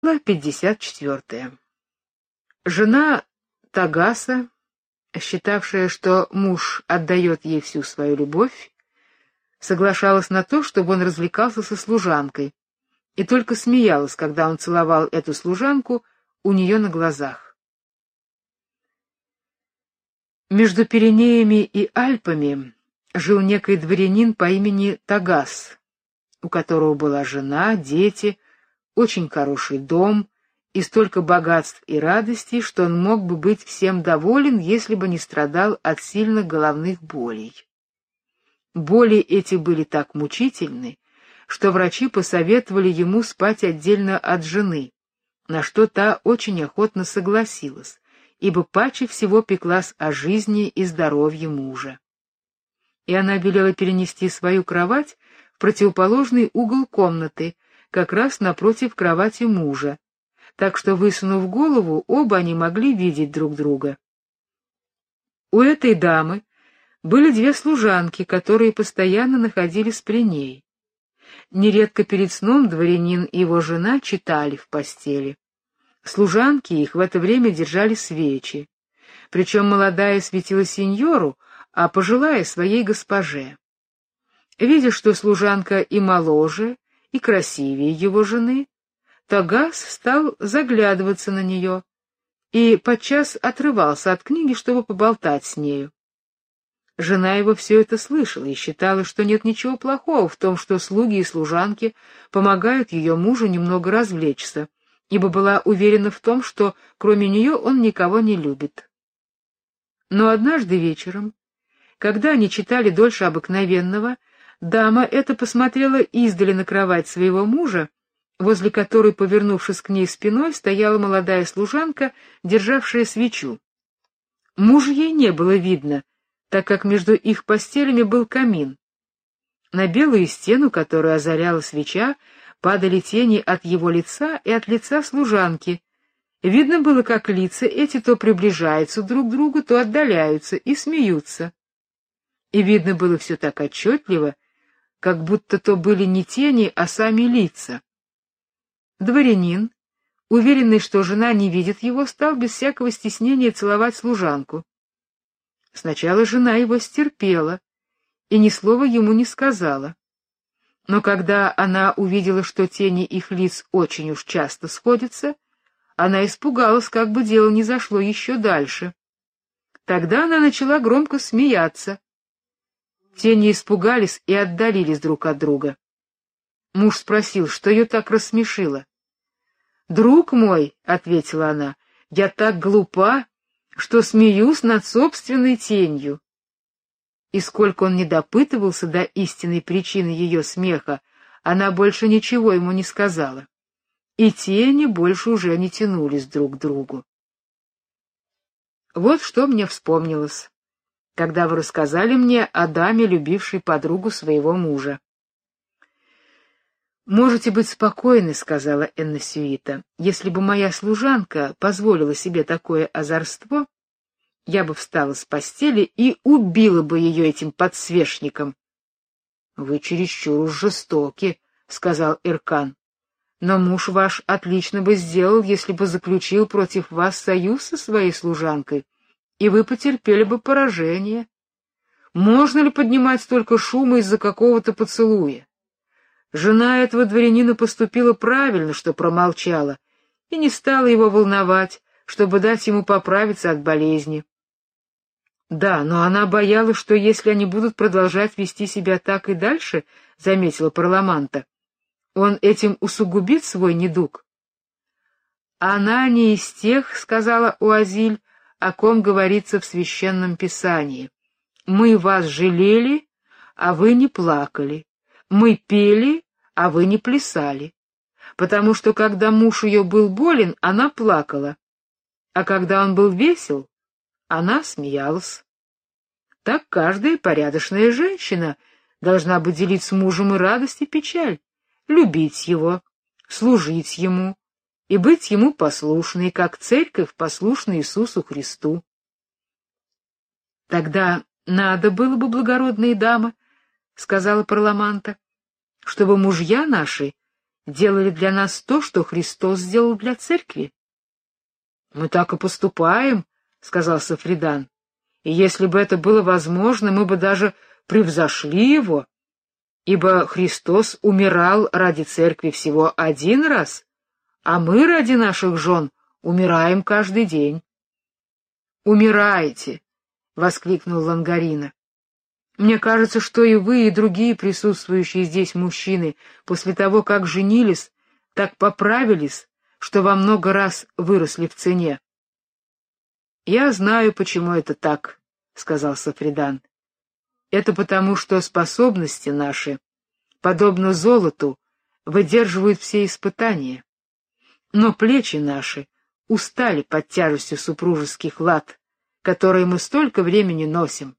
Глава 54. Жена Тагаса, считавшая, что муж отдает ей всю свою любовь, соглашалась на то, чтобы он развлекался со служанкой, и только смеялась, когда он целовал эту служанку у нее на глазах. Между Пиренеями и Альпами жил некий дворянин по имени Тагас, у которого была жена, дети, очень хороший дом и столько богатств и радостей, что он мог бы быть всем доволен, если бы не страдал от сильных головных болей. Боли эти были так мучительны, что врачи посоветовали ему спать отдельно от жены, на что та очень охотно согласилась, ибо паче всего пеклась о жизни и здоровье мужа. И она велела перенести свою кровать в противоположный угол комнаты, как раз напротив кровати мужа, так что, высунув голову, оба они могли видеть друг друга. У этой дамы были две служанки, которые постоянно находились при ней. Нередко перед сном дворянин и его жена читали в постели. Служанки их в это время держали свечи, причем молодая светила сеньору, а пожилая — своей госпоже. Видя, что служанка и моложе, и красивее его жены, Тагас стал заглядываться на нее и подчас отрывался от книги, чтобы поболтать с нею. Жена его все это слышала и считала, что нет ничего плохого в том, что слуги и служанки помогают ее мужу немного развлечься, ибо была уверена в том, что кроме нее он никого не любит. Но однажды вечером, когда они читали дольше обыкновенного, дама эта посмотрела издали на кровать своего мужа, возле которой, повернувшись к ней спиной, стояла молодая служанка, державшая свечу. Мужа ей не было видно, так как между их постелями был камин. На белую стену, которую озаряла свеча, падали тени от его лица и от лица служанки. Видно было, как лица эти то приближаются друг к другу, то отдаляются и смеются. И видно было все так отчетливо, как будто то были не тени, а сами лица. Дворянин, уверенный, что жена не видит его, стал без всякого стеснения целовать служанку. Сначала жена его стерпела и ни слова ему не сказала. Но когда она увидела, что тени их лиц очень уж часто сходятся, она испугалась, как бы дело не зашло еще дальше. Тогда она начала громко смеяться. Тени испугались и отдалились друг от друга. Муж спросил, что ее так рассмешило. «Друг мой», — ответила она, — «я так глупа, что смеюсь над собственной тенью». И сколько он не допытывался до истинной причины ее смеха, она больше ничего ему не сказала. И тени больше уже не тянулись друг к другу. Вот что мне вспомнилось, когда вы рассказали мне о даме, любившей подругу своего мужа. «Можете быть спокойны», — сказала Эннесюита. «Если бы моя служанка позволила себе такое озорство, я бы встала с постели и убила бы ее этим подсвечником». «Вы чересчур уж жестоки», — сказал Эркан. «Но муж ваш отлично бы сделал, если бы заключил против вас союз со своей служанкой, и вы потерпели бы поражение. Можно ли поднимать столько шума из-за какого-то поцелуя? Жена этого дворянина поступила правильно, что промолчала, и не стала его волновать, чтобы дать ему поправиться от болезни. Да, но она боялась, что если они будут продолжать вести себя так и дальше, — заметила Парламанта, — он этим усугубит свой недуг. Она не из тех, — сказала Уазиль, — о ком говорится в Священном Писании. Мы вас жалели, а вы не плакали. Мы пели, а вы не плясали. Потому что, когда муж ее был болен, она плакала, а когда он был весел, она смеялась. Так каждая порядочная женщина должна бы делить с мужем и радость, и печаль, любить его, служить ему и быть ему послушной, как церковь послушна Иисусу Христу. Тогда надо было бы, благородные дамы, — сказала Парламанта, — чтобы мужья наши делали для нас то, что Христос сделал для церкви. Мы так и поступаем, сказал Сафридан. И если бы это было возможно, мы бы даже превзошли его, ибо Христос умирал ради церкви всего один раз, а мы ради наших жен умираем каждый день. Умираете, воскликнул Лангарина. Мне кажется, что и вы, и другие присутствующие здесь мужчины после того, как женились, так поправились, что во много раз выросли в цене. Я знаю, почему это так, сказал Сафридан. Это потому, что способности наши, подобно золоту, выдерживают все испытания. Но плечи наши устали под тяжестью супружеских лад, которые мы столько времени носим.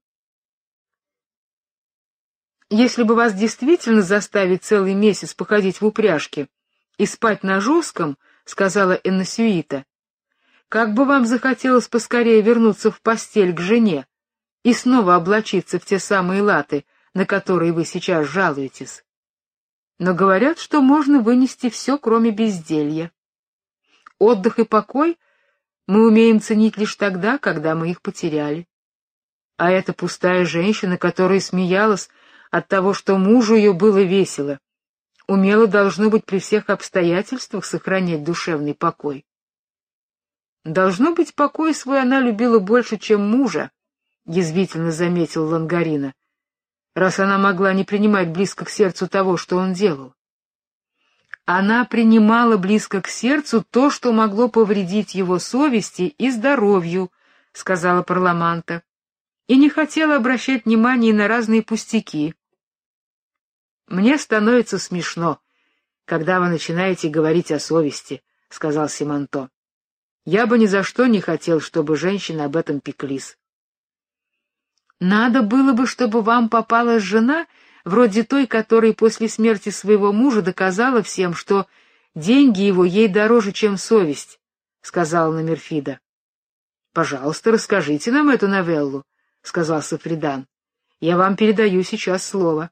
Если бы вас действительно заставить целый месяц походить в упряжке и спать на жестком, сказала Энносюита, как бы вам захотелось поскорее вернуться в постель к жене и снова облачиться в те самые латы, на которые вы сейчас жалуетесь. Но говорят, что можно вынести все, кроме безделья. Отдых и покой мы умеем ценить лишь тогда, когда мы их потеряли. А эта пустая женщина, которая смеялась от того, что мужу ее было весело, умела, должно быть, при всех обстоятельствах сохранять душевный покой. Должно быть, покой свой она любила больше, чем мужа, язвительно заметил Лангарина, раз она могла не принимать близко к сердцу того, что он делал. Она принимала близко к сердцу то, что могло повредить его совести и здоровью, сказала Парламанта, и не хотела обращать внимания на разные пустяки. Мне становится смешно, когда вы начинаете говорить о совести, сказал Симонто. Я бы ни за что не хотел, чтобы женщины об этом пеклись. Надо было бы, чтобы вам попалась жена, вроде той, которая после смерти своего мужа доказала всем, что деньги его ей дороже, чем совесть, сказала Номерфида. Пожалуйста, расскажите нам эту новеллу, сказал Сафридан. Я вам передаю сейчас слово.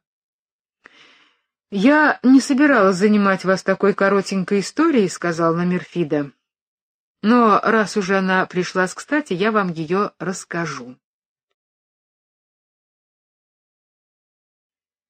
Я не собиралась занимать вас такой коротенькой историей, сказал Номерфида. Но раз уже она пришлась кстати, я вам ее расскажу.